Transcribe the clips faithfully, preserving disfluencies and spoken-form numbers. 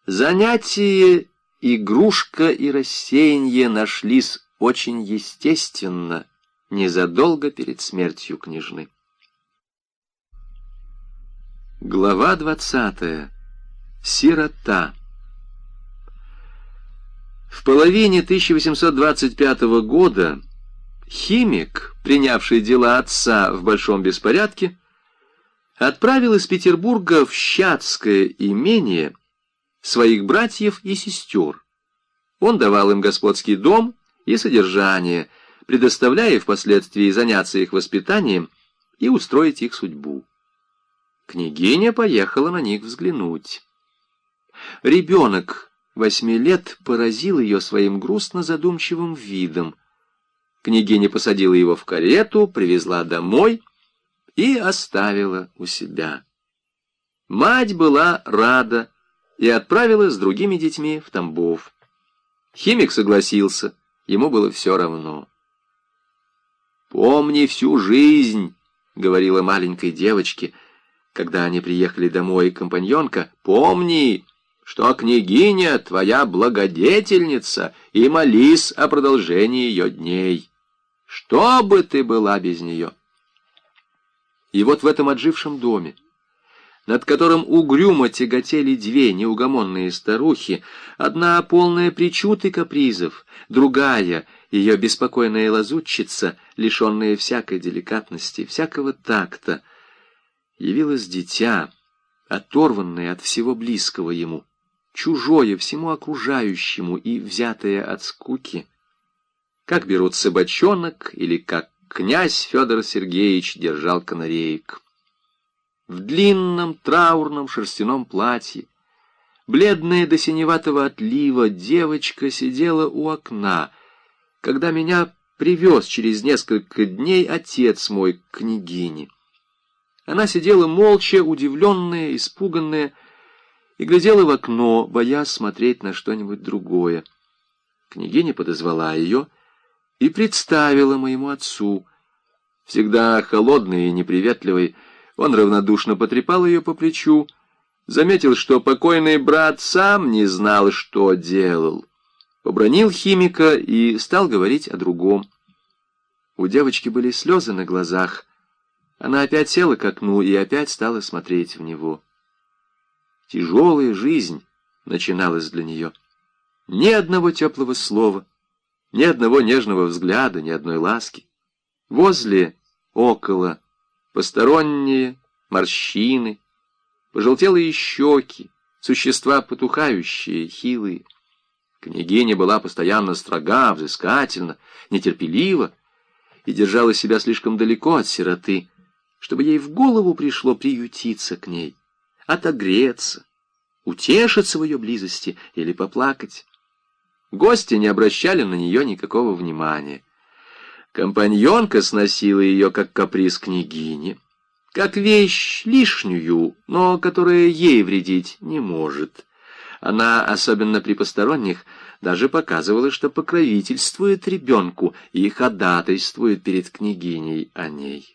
Занятие, игрушка и рассеяние нашлись очень естественно, незадолго перед смертью княжны. Глава двадцатая. Сирота. В половине тысяча восемьсот двадцать пятого года химик, принявший дела отца в большом беспорядке, отправил из Петербурга в Щадское имение своих братьев и сестер. Он давал им господский дом и содержание, предоставляя впоследствии заняться их воспитанием и устроить их судьбу. Княгиня поехала на них взглянуть. Ребенок восьми лет поразил ее своим грустно-задумчивым видом. Княгиня посадила его в карету, привезла домой и оставила у себя. Мать была рада и отправила с другими детьми в Тамбов. Химик согласился, ему было все равно. «Помни всю жизнь», — говорила маленькой девочке, когда они приехали домой, компаньонка, «помни, что княгиня твоя благодетельница, и молись о продолжении ее дней. Что бы ты была без нее?» И вот в этом отжившем доме, над которым угрюмо тяготели две неугомонные старухи, одна полная причуд и капризов, другая, ее беспокойная лазутчица, лишенная всякой деликатности, всякого такта, явилось дитя, оторванное от всего близкого ему, чужое всему окружающему и взятое от скуки, как берут собачонок или как князь Федор Сергеевич держал канареек. В длинном траурном шерстяном платье, бледная до синеватого отлива, девочка сидела у окна, когда меня привез через несколько дней отец мой к княгине. Она сидела молча, удивленная, испуганная, и глядела в окно, боясь смотреть на что-нибудь другое. Княгиня подозвала ее и представила моему отцу. Всегда холодный и неприветливый, он равнодушно потрепал ее по плечу, заметил, что покойный брат сам не знал, что делал, побранил химика и стал говорить о другом. У девочки были слезы на глазах. Она опять села к окну и опять стала смотреть в него. Тяжелая жизнь начиналась для нее. Ни одного теплого слова, ни одного нежного взгляда, ни одной ласки. Возле, около, посторонние, морщины, пожелтелые щеки, существа потухающие, хилые. Княгиня была постоянно строга, взыскательна, нетерпелива и держала себя слишком далеко от сироты, чтобы ей в голову пришло приютиться к ней, отогреться, утешиться в ее близости или поплакать. Гости не обращали на нее никакого внимания. Компаньонка сносила ее как каприз княгини, как вещь лишнюю, но которая ей вредить не может. Она, особенно при посторонних, даже показывала, что покровительствует ребенку и ходатайствует перед княгиней о ней.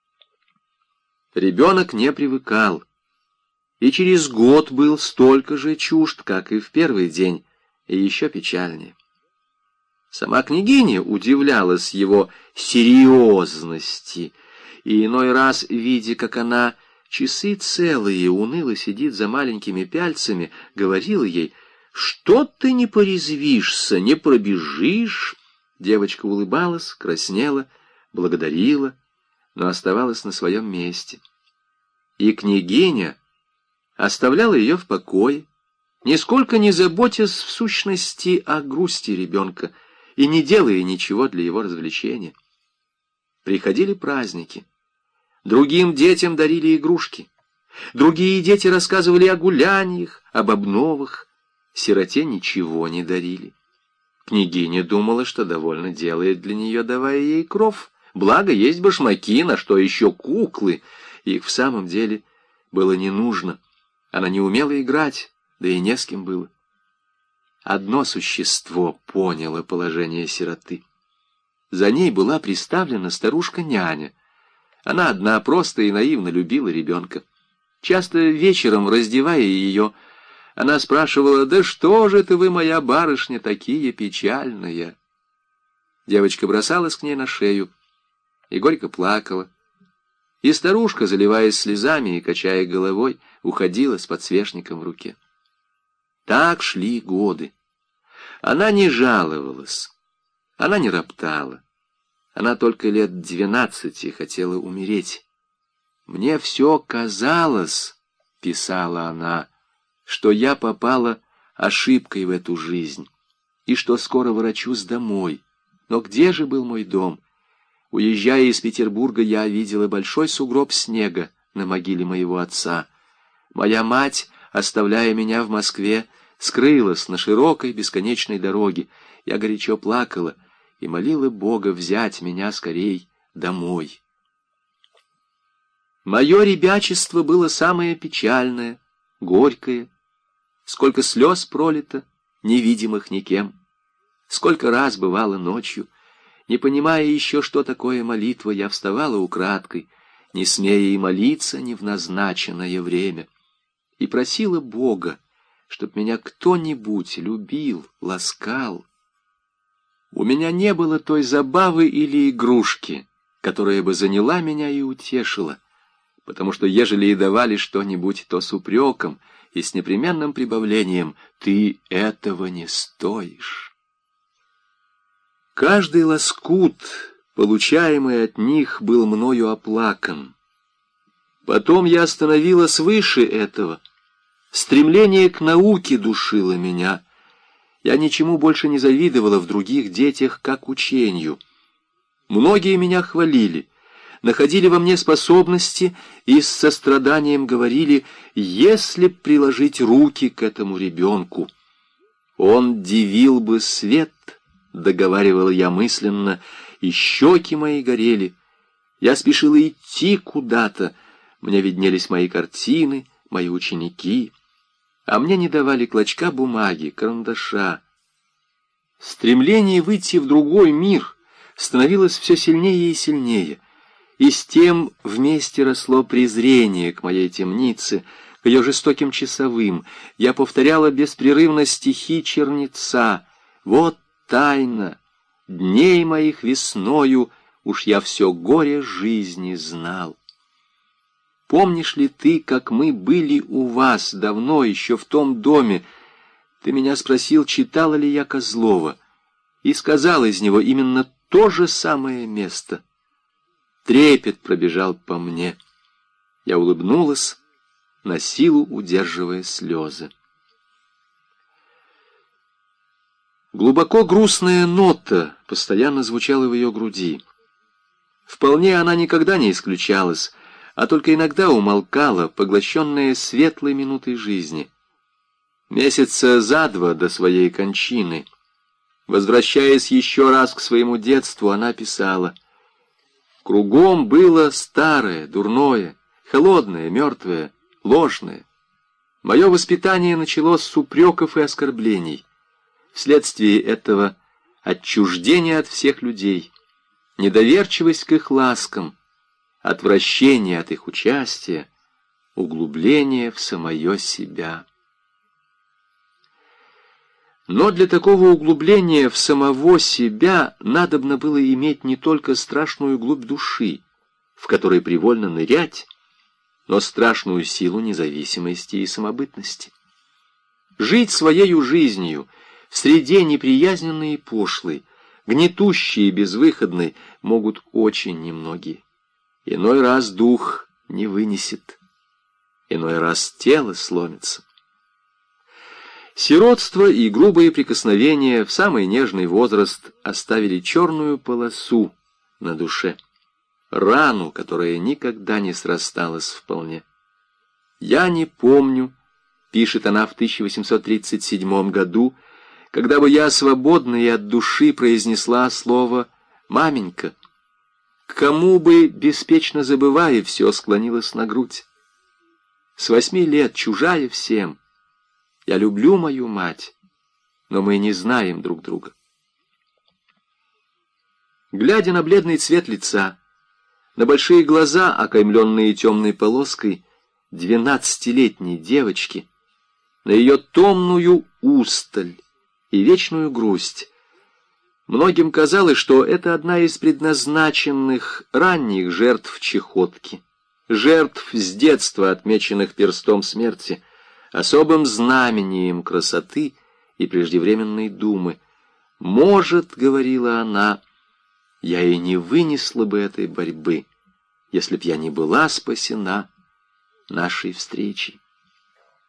Ребенок не привыкал, и через год был столько же чужд, как и в первый день, и еще печальнее. Сама княгиня удивлялась его серьезности, и иной раз, видя, как она часы целые уныло сидит за маленькими пяльцами, говорила ей: «Что ты не порезвишься, не пробежишь?» Девочка улыбалась, краснела, благодарила, но оставалась на своем месте. И княгиня оставляла ее в покое, нисколько не заботясь в сущности о грусти ребенка и не делая ничего для его развлечения. Приходили праздники. Другим детям дарили игрушки. Другие дети рассказывали о гуляниях, об обновах. Сироте ничего не дарили. Княгиня думала, что довольно делает для нее, давая ей кров. Благо, есть башмаки, на что еще куклы. Их в самом деле было не нужно. Она не умела играть, да и не с кем было. Одно существо поняло положение сироты. За ней была приставлена старушка-няня. Она одна просто и наивно любила ребенка. Часто вечером, раздевая ее, Она спрашивала: «Да что же ты вы, моя барышня, такие печальные?» Девочка бросалась к ней на шею и горько плакала. И старушка, заливаясь слезами и качая головой, уходила с подсвечником в руке. Так шли годы. Она не жаловалась, она не роптала. Она только лет двенадцати хотела умереть. «Мне все казалось, — писала она, — что я попала ошибкой в эту жизнь, и что скоро ворочусь домой. Но где же был мой дом? Уезжая из Петербурга, я видела большой сугроб снега на могиле моего отца. Моя мать, оставляя меня в Москве, скрылась на широкой бесконечной дороге. Я горячо плакала и молила Бога взять меня скорей домой. Мое ребячество было самое печальное, горькое. Сколько слез пролито, невидимых никем. Сколько раз бывало ночью, не понимая еще, что такое молитва, я вставала украдкой, не смея и молиться ни в назначенное время, и просила Бога, чтоб меня кто-нибудь любил, ласкал. У меня не было той забавы или игрушки, которая бы заняла меня и утешила, потому что ежели и давали что-нибудь, то с упреком и с непременным прибавлением: «Ты этого не стоишь». Каждый лоскут, получаемый от них, был мною оплакан. Потом я остановилась выше этого. Стремление к науке душило меня. Я ничему больше не завидовала в других детях, как учению. Многие меня хвалили, находили во мне способности и с состраданием говорили: если б приложить руки к этому ребенку, он дивил бы свет. Договаривал я мысленно, и щеки мои горели. Я спешила идти куда-то. Мне виднелись мои картины, мои ученики, а мне не давали клочка бумаги, карандаша. Стремление выйти в другой мир становилось все сильнее и сильнее, и с тем вместе росло презрение к моей темнице, к ее жестоким часовым. Я повторяла беспрерывно стихи Чернеца: «Вот тайна дней моих весною, уж я все горе жизни знал». Помнишь ли ты, как мы были у вас давно, еще в том доме? Ты меня спросил, читала ли я Козлова, и сказал из него именно то же самое место. Трепет пробежал по мне. Я улыбнулась, на силу удерживая слезы. Глубоко грустная нота постоянно звучала в ее груди. Вполне она никогда не исключалась, а только иногда умолкала, поглощенная светлой минутой жизни. Месяца за два до своей кончины, возвращаясь еще раз к своему детству, она писала: «Кругом было старое, дурное, холодное, мертвое, ложное. Мое воспитание началось с упреков и оскорблений. Вследствие этого отчуждение от всех людей, недоверчивость к их ласкам, отвращение от их участия, углубление в самое себя». Но для такого углубления в самого себя надобно было иметь не только страшную глубь души, в которой привольно нырять, но страшную силу независимости и самобытности. Жить своею жизнью в среде неприязненной и пошлой, гнетущей и безвыходной могут очень немногие. Иной раз дух не вынесет, иной раз тело сломится. Сиротство и грубые прикосновения в самый нежный возраст оставили черную полосу на душе, рану, которая никогда не срасталась вполне. «Я не помню», — пишет она в тысяча восемьсот тридцать седьмом году, «когда бы я свободно и от души произнесла слово «маменька», к кому бы, беспечно забывая, все склонилась на грудь. С восьми лет, чужая всем, я люблю мою мать, но мы не знаем друг друга». Глядя на бледный цвет лица, на большие глаза, окаймленные темной полоской, двенадцатилетней девочки, на ее томную усталь и вечную грусть. Многим казалось, что это одна из предназначенных ранних жертв чахотки, жертв с детства отмеченных перстом смерти, особым знамением красоты и преждевременной думы. «Может, — говорила она, — я и не вынесла бы этой борьбы, если б я не была спасена нашей встречей».